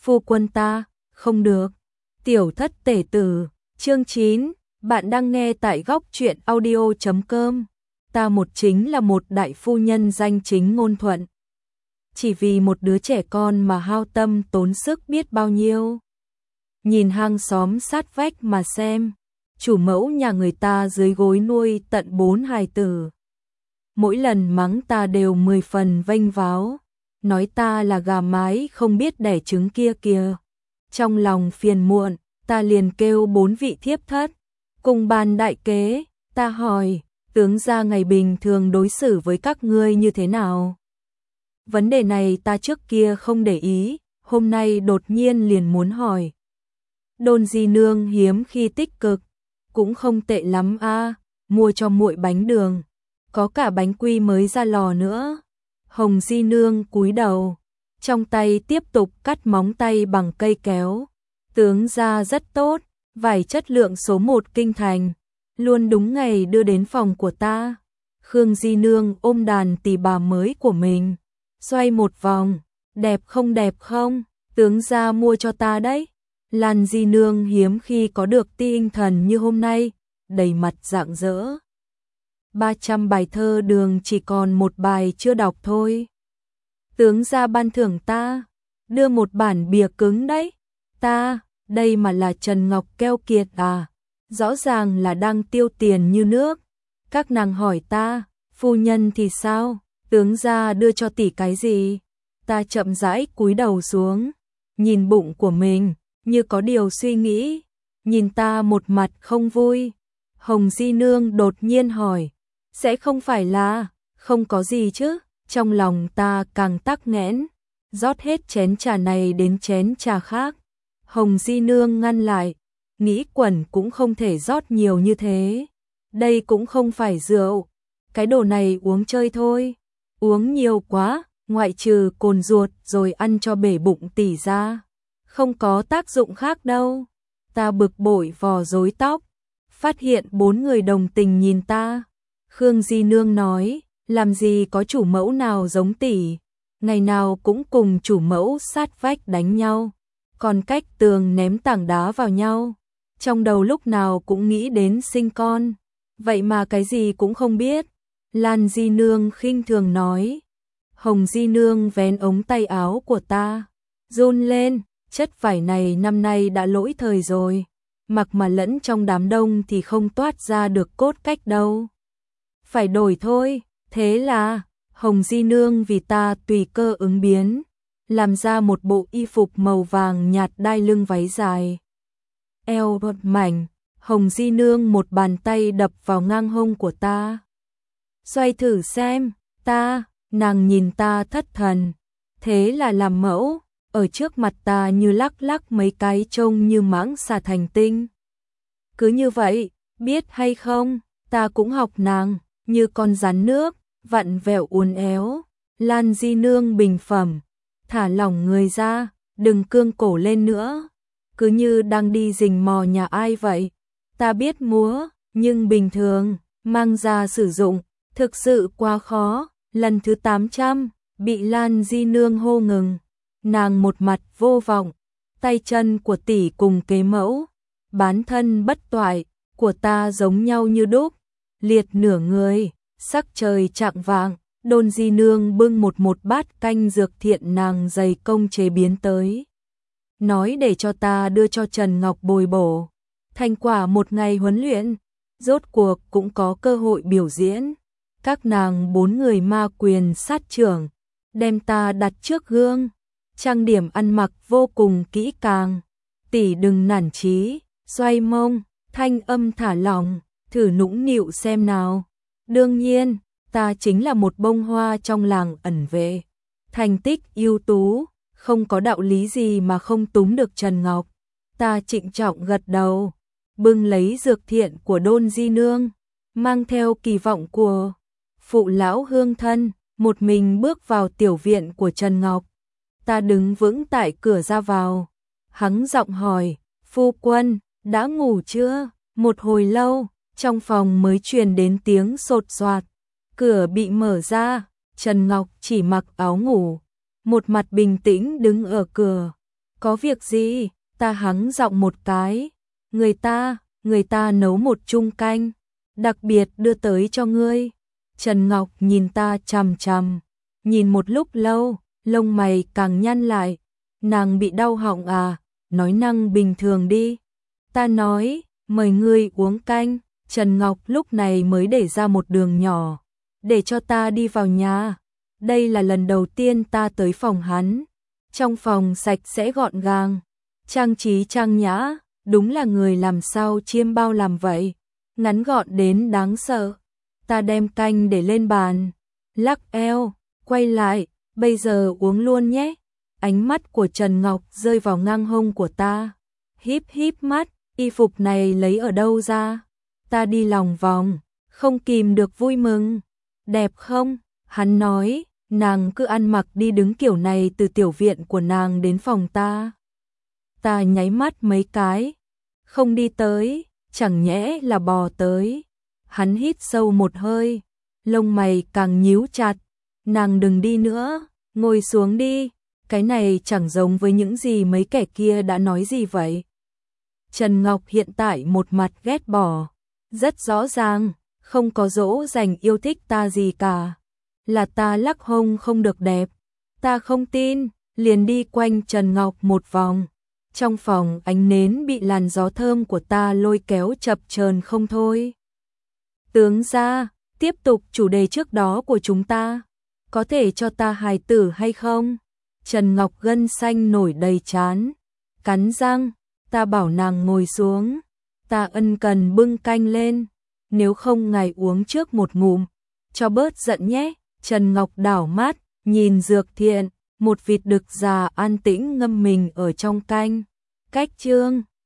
Phu quân ta, không được. Tiểu thất tể tử, chương 9, bạn đang nghe tại góc truyện audio.com. Ta một chính là một đại phu nhân danh chính ngôn thuận. Chỉ vì một đứa trẻ con mà hao tâm tốn sức biết bao nhiêu. Nhìn hàng xóm sát vách mà xem, chủ mẫu nhà người ta dưới gối nuôi tận 4 hài tử. Mỗi lần mắng ta đều 10 phần vênh váo, nói ta là gà mái không biết đẻ trứng kia kìa. Trong lòng phiền muộn, ta liền kêu 4 vị thiếp thất, cùng bàn đại kế. Ta hỏi, tướng gia ngày bình thường đối xử với các ngươi như thế nào? Vấn đề này ta trước kia không để ý, hôm nay đột nhiên liền muốn hỏi. Đôn di nương hiếm khi tích cực, cũng không tệ lắm a, mua cho muội bánh đường, có cả bánh quy mới ra lò nữa. Hồng di nương cúi đầu, trong tay tiếp tục cắt móng tay bằng cây kéo. Tướng gia rất tốt, vải chất lượng số 1 kinh thành, luôn đúng ngày đưa đến phòng của ta. Khương di nương ôm đàn tỳ bà mới của mình, xoay một vòng, đẹp không, tướng gia mua cho ta đấy. Lan di nương hiếm khi có được tinh thần như hôm nay, đầy mặt rạng rỡ. 300 bài thơ đường chỉ còn một bài chưa đọc thôi. Tướng gia ban thưởng ta, đưa một bản bìa cứng đấy. Ta, đây mà là Trần Ngọc keo kiệt à, rõ ràng là đang tiêu tiền như nước. Các nàng hỏi ta, phu nhân thì sao, tướng gia đưa cho tỷ cái gì? Ta chậm rãi cúi đầu xuống, nhìn bụng của mình, như có điều suy nghĩ, nhìn ta một mặt không vui. Hồng di nương đột nhiên hỏi, sẽ không phải là, không có gì chứ? Trong lòng ta càng tắc nghẽn, rót hết chén trà này đến chén trà khác. Hồng di nương ngăn lại, nghĩ quẩn cũng không thể rót nhiều như thế. Đây cũng không phải rượu, cái đồ này uống chơi thôi. Uống nhiều quá, ngoại trừ cồn ruột rồi ăn cho bể bụng tỷ ra, không có tác dụng khác đâu. Ta bực bội vò rối tóc, phát hiện 4 người đồng tình nhìn ta. Khương di nương nói, làm gì có chủ mẫu nào giống tỷ, ngày nào cũng cùng chủ mẫu sát vách đánh nhau, còn cách tường ném tảng đá vào nhau, trong đầu lúc nào cũng nghĩ đến sinh con, vậy mà cái gì cũng không biết. Lan di nương khinh thường nói. Hồng di nương vén ống tay áo của ta, run lên, chất vải này năm nay đã lỗi thời rồi, mặc mà lẫn trong đám đông thì không toát ra được cốt cách đâu. Phải đổi thôi. Thế là, Hồng di nương vì ta tùy cơ ứng biến, làm ra một bộ y phục màu vàng nhạt đai lưng váy dài. Eo đột mảnh, Hồng di nương một bàn tay đập vào ngang hông của ta. Xoay thử xem, nàng nhìn ta thất thần. Thế là làm mẫu, ở trước mặt ta như lắc lắc mấy cái trông như mãng xà thành tinh. Cứ như vậy, biết hay không, ta cũng học nàng, như con rắn nước, vặn vẹo uốn éo. Lan di nương bình phẩm, thả lỏng người ra, đừng cương cổ lên nữa, cứ như đang đi rình mò nhà ai vậy. Ta biết múa, nhưng bình thường, mang ra sử dụng, thực sự quá khó. Lần thứ 800, bị Lan di nương hô ngừng. Nàng một mặt vô vọng, tay chân của tỷ cùng kế mẫu, bán thân bất toại, của ta giống nhau như đúc, liệt nửa người. Sắc trời chạng vạng, Đôn di nương bưng một bát canh dược thiện nàng dày công chế biến tới. Nói để cho ta đưa cho Trần Ngọc bồi bổ. Thành quả một ngày huấn luyện, rốt cuộc cũng có cơ hội biểu diễn. Các nàng 4 người ma quyền sát trưởng, đem ta đặt trước gương, trang điểm ăn mặc vô cùng kỹ càng. Tỷ đừng nản chí, xoay mông, thanh âm thả lỏng, thử nũng nịu xem nào. Đương nhiên, ta chính là một bông hoa trong làng ẩn vệ, thành tích ưu tú, không có đạo lý gì mà không túm được Trần Ngọc. Ta trịnh trọng gật đầu, bưng lấy dược thiện của Đôn di nương, mang theo kỳ vọng của phụ lão hương thân, một mình bước vào tiểu viện của Trần Ngọc. Ta đứng vững tại cửa ra vào, hắng giọng hỏi, phu quân, đã ngủ chưa? Một hồi lâu, trong phòng mới truyền đến tiếng sột soạt, cửa bị mở ra, Trần Ngọc chỉ mặc áo ngủ, một mặt bình tĩnh đứng ở cửa. Có việc gì? Ta hắng giọng một cái. Người ta nấu một chung canh, đặc biệt đưa tới cho ngươi. Trần Ngọc nhìn ta chằm chằm, nhìn một lúc lâu, lông mày càng nhăn lại. Nàng bị đau họng à? Nói năng bình thường đi. Ta nói, mời ngươi uống canh. Trần Ngọc lúc này mới để ra một đường nhỏ, để cho ta đi vào nhà. Đây là lần đầu tiên ta tới phòng hắn. Trong phòng sạch sẽ gọn gàng, trang trí trang nhã, đúng là người làm sao chiêm bao làm vậy. Ngắn gọn đến đáng sợ. Ta đem canh để lên bàn, lắc eo, quay lại, bây giờ uống luôn nhé. Ánh mắt của Trần Ngọc rơi vào ngang hông của ta. Híp híp mắt, y phục này lấy ở đâu ra? Ta đi lòng vòng, không kìm được vui mừng. Đẹp không? Hắn nói, nàng cứ ăn mặc đi đứng kiểu này từ tiểu viện của nàng đến phòng ta. Ta nháy mắt mấy cái, không đi tới, chẳng nhẽ là bò tới. Hắn hít sâu một hơi, lông mày càng nhíu chặt. Nàng đừng đi nữa, ngồi xuống đi. Cái này chẳng giống với những gì mấy kẻ kia đã nói gì vậy. Trần Ngọc hiện tại một mặt ghét bỏ, rất rõ ràng, không có dỗ dành yêu thích ta gì cả. Là ta lắc hông không được đẹp. Ta không tin, liền đi quanh Trần Ngọc một vòng. Trong phòng ánh nến bị làn gió thơm của ta lôi kéo chập chờn không thôi. Tướng gia, tiếp tục chủ đề trước đó của chúng ta. Có thể cho ta hài tử hay không? Trần Ngọc gân xanh nổi đầy trán, cắn răng. Ta bảo nàng ngồi xuống. Ta ân cần bưng canh lên. Nếu không ngài uống trước một ngụm, cho bớt giận nhé. Trần Ngọc đảo mắt, nhìn Dược Thiện, một vịt đực già an tĩnh ngâm mình ở trong canh. Cách chương